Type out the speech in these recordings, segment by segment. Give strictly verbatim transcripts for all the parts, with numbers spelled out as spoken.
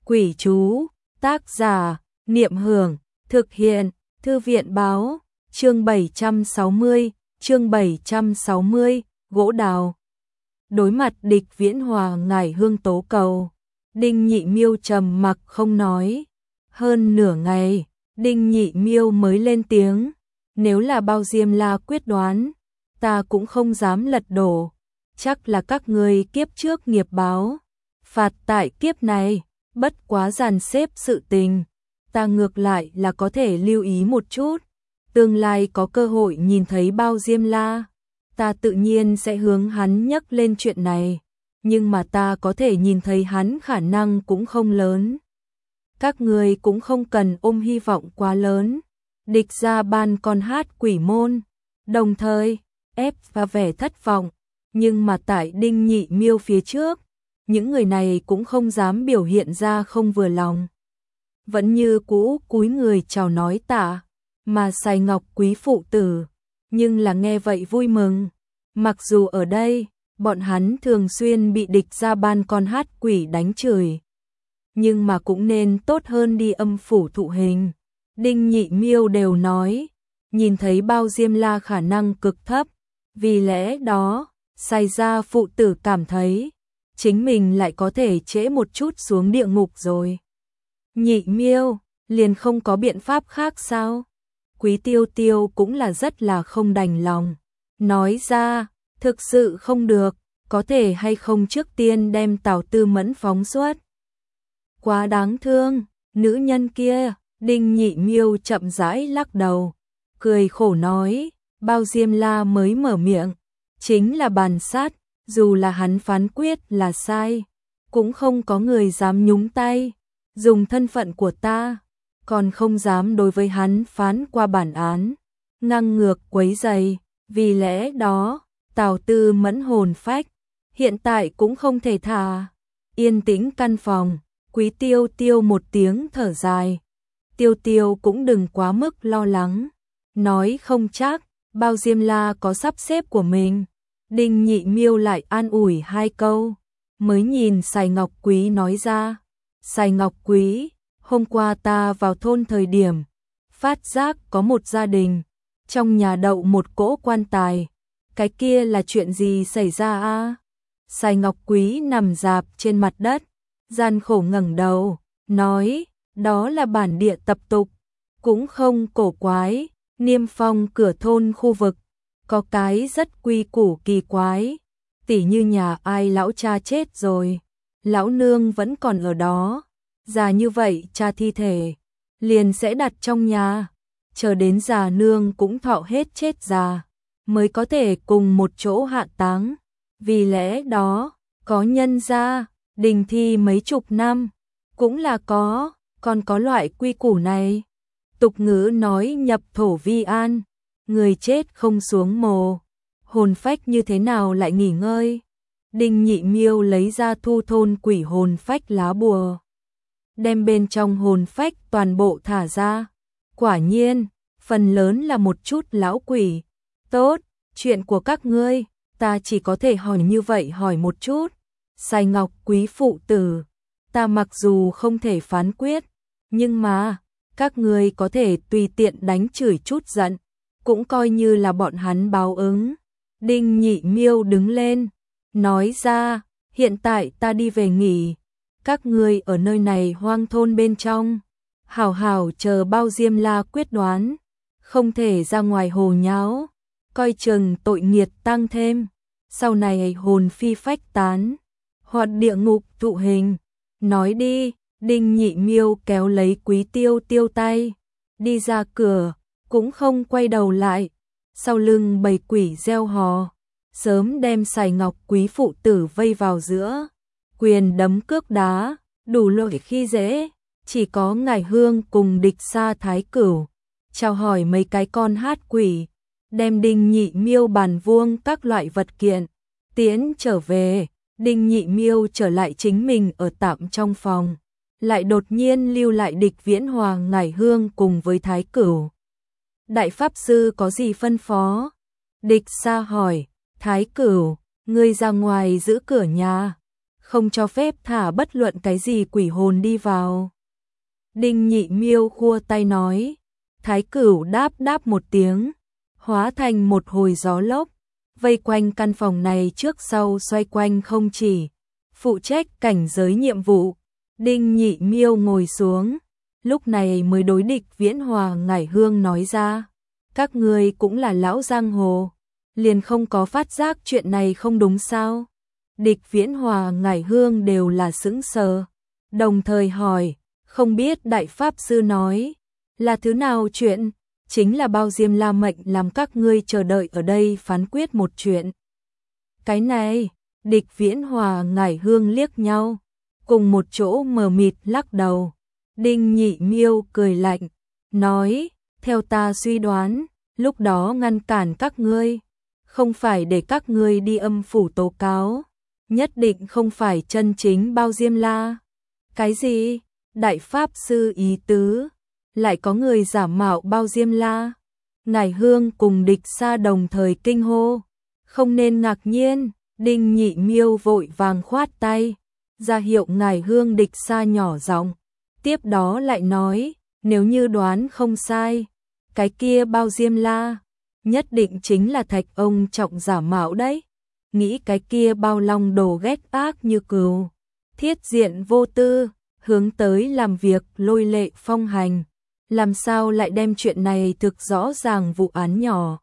Quỷ chú, tác giả, Niệm Hưởng, thực hiện, Thư viện báo, chương bảy trăm sáu mươi, chương bảy trăm sáu mươi, gỗ đào. Đối mặt địch Viễn Hòa ngải hương tố cầu, Đinh Nhị Miêu trầm mặc không nói. Hơn nửa ngày, Đinh Nhị Miêu mới lên tiếng, nếu là Bao Diêm La quyết đoán, ta cũng không dám lật đổ, chắc là các ngươi kiếp trước nghiệp báo, phạt tại kiếp này, bất quá dàn xếp sự tình, ta ngược lại là có thể lưu ý một chút, tương lai có cơ hội nhìn thấy Bao Diêm La, ta tự nhiên sẽ hướng hắn nhắc lên chuyện này, nhưng mà ta có thể nhìn thấy hắn khả năng cũng không lớn. Các ngươi cũng không cần ôm hy vọng quá lớn. Địch ra ban con hát quỷ môn, đồng thời ép và vẻ thất vọng, nhưng mà tại Đinh Nhị Miêu phía trước, những người này cũng không dám biểu hiện ra không vừa lòng. Vẫn như cũ cúi người chào nói tạ, mà Sài Ngọc quý phụ tử, nhưng là nghe vậy vui mừng. Mặc dù ở đây, bọn hắn thường xuyên bị địch ra ban con hát quỷ đánh chửi, nhưng mà cũng nên tốt hơn đi âm phủ thụ hình. Đinh Nhị Miêu đều nói, nhìn thấy Bao Diêm La khả năng cực thấp, vì lẽ đó, Sài gia phụ tử cảm thấy, chính mình lại có thể trễ một chút xuống địa ngục rồi. Nhị Miêu, liền không có biện pháp khác sao? Quý Tiêu Tiêu cũng là rất là không đành lòng, nói ra, thực sự không được, có thể hay không trước tiên đem Tào Tư Mẫn phóng xuất. Quá đáng thương, nữ nhân kia. Đinh Nhị Miêu chậm rãi lắc đầu, cười khổ nói, Bao Diêm La mới mở miệng, chính là bàn sát, dù là hắn phán quyết là sai, cũng không có người dám nhúng tay, dùng thân phận của ta, còn không dám đối với hắn phán qua bản án, ngang ngược quấy rầy, vì lẽ đó, Tào Tư Mẫn hồn phách, hiện tại cũng không thể thả. Yên tĩnh căn phòng, Quý Tiêu Tiêu một tiếng thở dài. Tiêu Tiêu cũng đừng quá mức lo lắng, nói không chắc, Bao Diêm La có sắp xếp của mình. Đinh Nhị Miêu lại an ủi hai câu, mới nhìn Sài Ngọc Quý nói ra, Sài Ngọc Quý, hôm qua ta vào thôn thời điểm, phát giác có một gia đình, trong nhà đậu một cỗ quan tài, cái kia là chuyện gì xảy ra a? Sài Ngọc Quý nằm rạp trên mặt đất, gian khổ ngẩng đầu, nói, đó là bản địa tập tục, cũng không cổ quái, Niêm Phong cửa thôn khu vực, có cái rất quy củ kỳ quái, tỉ như nhà ai lão cha chết rồi, lão nương vẫn còn ở đó, già như vậy cha thi thể, liền sẽ đặt trong nhà, chờ đến già nương cũng thọ hết chết già, mới có thể cùng một chỗ hạ táng, vì lẽ đó, có nhân gia, đình thi mấy chục năm, cũng là có. Còn có loại quy củ này. Tục ngữ nói nhập thổ vi an, người chết không xuống mồ, hồn phách như thế nào lại nghỉ ngơi. Đinh Nhị Miêu lấy ra thu thôn quỷ hồn phách lá bùa, đem bên trong hồn phách toàn bộ thả ra. Quả nhiên, phần lớn là một chút lão quỷ. Tốt, chuyện của các ngươi, ta chỉ có thể hỏi như vậy hỏi một chút. Sài Ngọc quý phụ tử, ta mặc dù không thể phán quyết, nhưng mà, các ngươi có thể tùy tiện đánh chửi chút giận, cũng coi như là bọn hắn báo ứng. Đinh Nhị Miêu đứng lên, nói ra, hiện tại ta đi về nghỉ, các ngươi ở nơi này hoang thôn bên trong, hảo hảo chờ Bao Diêm La quyết đoán, không thể ra ngoài hồ nháo, coi chừng tội nghiệt tăng thêm, sau này hồn phi phách tán, hoặc địa ngục thụ hình, nói đi. Đinh Nhị Miêu kéo lấy Quý Tiêu Tiêu tay, đi ra cửa, cũng không quay đầu lại, sau lưng bầy quỷ reo hò, sớm đem Sài Ngọc quý phụ tử vây vào giữa, quyền đấm cước đá, đủ loại khi dễ, chỉ có Ngải Hương cùng địch xa Thái Cửu, chào hỏi mấy cái con hát quỷ, đem Đinh Nhị Miêu bàn vuông các loại vật kiện, tiễn trở về. Đinh Nhị Miêu trở lại chính mình ở tạm trong phòng, lại đột nhiên lưu lại địch Viễn Hòa Ngải Hương cùng với Thái Cửu. Đại Pháp Sư có gì phân phó? Địch Sa hỏi, Thái Cửu, ngươi ra ngoài giữ cửa nhà, không cho phép thả bất luận cái gì quỷ hồn đi vào. Đinh Nhị Miêu khua tay nói, Thái Cửu đáp đáp một tiếng, hóa thành một hồi gió lốc, vây quanh căn phòng này trước sau xoay quanh không chỉ, phụ trách cảnh giới nhiệm vụ. Đinh Nhị Miêu ngồi xuống, lúc này mới đối địch Viễn Hòa Ngải Hương nói ra, các ngươi cũng là lão giang hồ, liền không có phát giác chuyện này không đúng sao? Địch Viễn Hòa Ngải Hương đều là sững sờ, đồng thời hỏi, không biết đại pháp sư nói là thứ nào chuyện? Chính là Bao Diêm La mệnh làm các ngươi chờ đợi ở đây phán quyết một chuyện. Cái này, Địch Viễn Hòa Ngải Hương liếc nhau, cùng một chỗ mờ mịt lắc đầu. Đinh Nhị Miêu cười lạnh, nói, theo ta suy đoán, lúc đó ngăn cản các ngươi, không phải để các ngươi đi âm phủ tố cáo, nhất định không phải chân chính Bao Diêm La. Cái gì? Đại pháp sư ý tứ, lại có người giả mạo Bao Diêm La? Ngải Hương cùng Địch Sa đồng thời kinh hô, không nên ngạc nhiên. Đinh Nhị Miêu vội vàng khoát tay, ra hiệu Ngải Hương Địch Sa nhỏ giọng, tiếp đó lại nói, nếu như đoán không sai, cái kia Bao Diêm La nhất định chính là Thạch ông trọng giả mạo đấy. Nghĩ cái kia Bao Long Đồ ghét ác như cừu, thiết diện vô tư, hướng tới làm việc lôi lệ phong hành, làm sao lại đem chuyện này thực rõ ràng vụ án nhỏ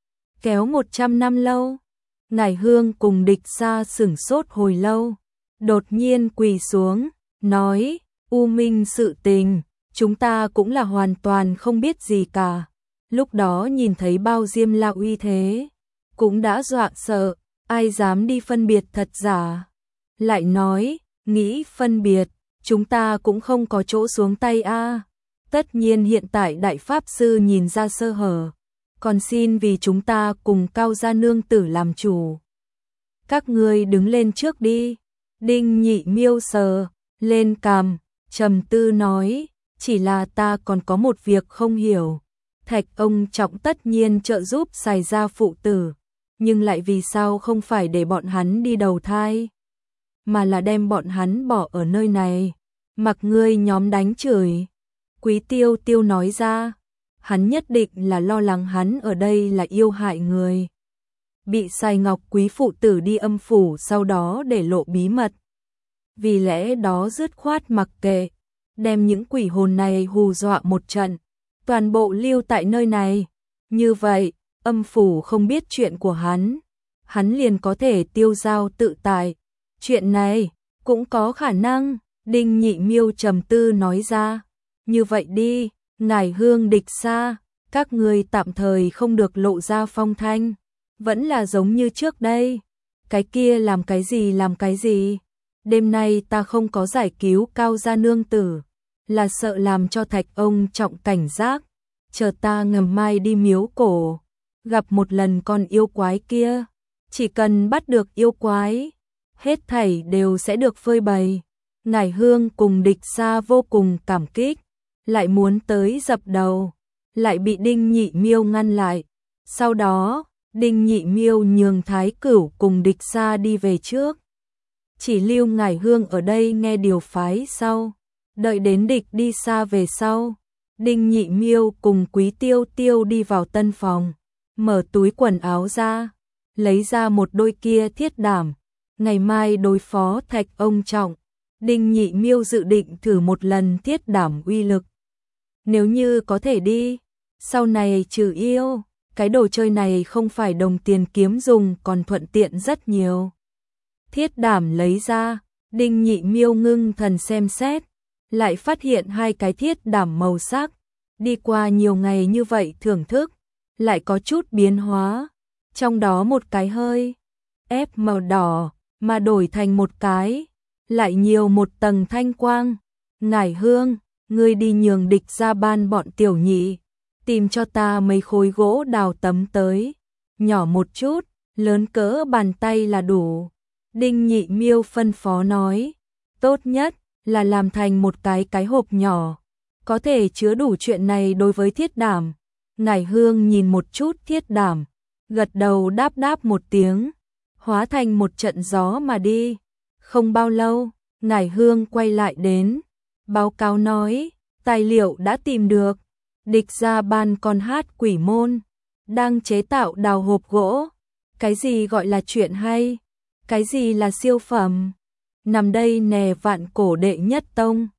kéo một trăm năm lâu? Ngải Hương cùng Địch Sa sửng sốt hồi lâu, đột nhiên quỳ xuống, nói, U Minh sự tình, chúng ta cũng là hoàn toàn không biết gì cả. Lúc đó nhìn thấy Bao Diêm La uy thế, cũng đã dọa sợ, ai dám đi phân biệt thật giả. Lại nói, nghĩ phân biệt, chúng ta cũng không có chỗ xuống tay a. Tất nhiên hiện tại đại pháp sư nhìn ra sơ hở, còn xin vì chúng ta cùng Cao gia nương tử làm chủ. Các ngươi đứng lên trước đi. Đinh Nhị Miêu sờ lên cằm, trầm tư nói, chỉ là ta còn có một việc không hiểu. Thạch ông trọng tất nhiên trợ giúp Sài gia phụ tử, nhưng lại vì sao không phải để bọn hắn đi đầu thai, mà là đem bọn hắn bỏ ở nơi này, mặc ngươi nhóm đánh chửi. Quý Tiêu Tiêu nói ra, hắn nhất định là lo lắng hắn ở đây là yêu hại người, bị Sài Ngọc quý phụ tử đi âm phủ sau đó để lộ bí mật. Vì lẽ đó dứt khoát mặc kệ, đem những quỷ hồn này hù dọa một trận, toàn bộ lưu tại nơi này. Như vậy, âm phủ không biết chuyện của hắn, hắn liền có thể tiêu dao tự tại. Chuyện này cũng có khả năng, Đinh Nhị Miêu trầm tư nói ra. Như vậy đi, Ngải Hương Địch Sa, các ngươi tạm thời không được lộ ra phong thanh, vẫn là giống như trước đây. Cái kia làm cái gì làm cái gì? Đêm nay ta không có giải cứu Cao gia nương tử, là sợ làm cho Thạch ông trọng cảnh giác. Chờ ta ngầm mai đi miếu cổ, gặp một lần con yêu quái kia, chỉ cần bắt được yêu quái, hết thảy đều sẽ được phơi bày. Ngải Hương cùng Địch Sa vô cùng cảm kích, lại muốn tới dập đầu, lại bị Đinh Nhị Miêu ngăn lại. Sau đó, Đinh Nhị Miêu nhường Thái Cửu cùng Địch Sa đi về trước, chỉ lưu Ngải Hương ở đây nghe điều phái sau. Đợi đến Địch đi xa về sau, Đinh Nhị Miêu cùng Quý Tiêu Tiêu đi vào tân phòng, mở túi quần áo ra, lấy ra một đôi kia thiết đảm, ngày mai đối phó Thạch ông trọng. Đinh Nhị Miêu dự định thử một lần thiết đảm uy lực. Nếu như có thể đi, sau này trừ yêu, cái đồ chơi này không phải đồng tiền kiếm dùng còn thuận tiện rất nhiều. Thiết đảm lấy ra, Đinh Nhị Miêu ngưng thần xem xét, lại phát hiện hai cái thiết đảm màu sắc, đi qua nhiều ngày như vậy thưởng thức, lại có chút biến hóa, trong đó một cái hơi ép màu đỏ, mà đổi thành một cái, lại nhiều một tầng thanh quang. Ngải Hương, ngươi đi nhường Địch ra ban bọn tiểu nhị, tìm cho ta mấy khối gỗ đào tấm tới, nhỏ một chút, lớn cỡ bàn tay là đủ. Đinh Nhị Miêu phân phó nói, tốt nhất là làm thành một cái cái hộp nhỏ, có thể chứa đủ chuyện này đối với thiết đảm. Ngải Hương nhìn một chút thiết đảm, gật đầu đáp đáp một tiếng, hóa thành một trận gió mà đi. Không bao lâu, Ngải Hương quay lại đến, báo cáo nói, tài liệu đã tìm được, địch gia ban con hát quỷ môn, đang chế tạo đào hộp gỗ. Cái gì gọi là chuyện hay? Cái gì là siêu phẩm? Nằm đây nè vạn cổ đệ nhất tông.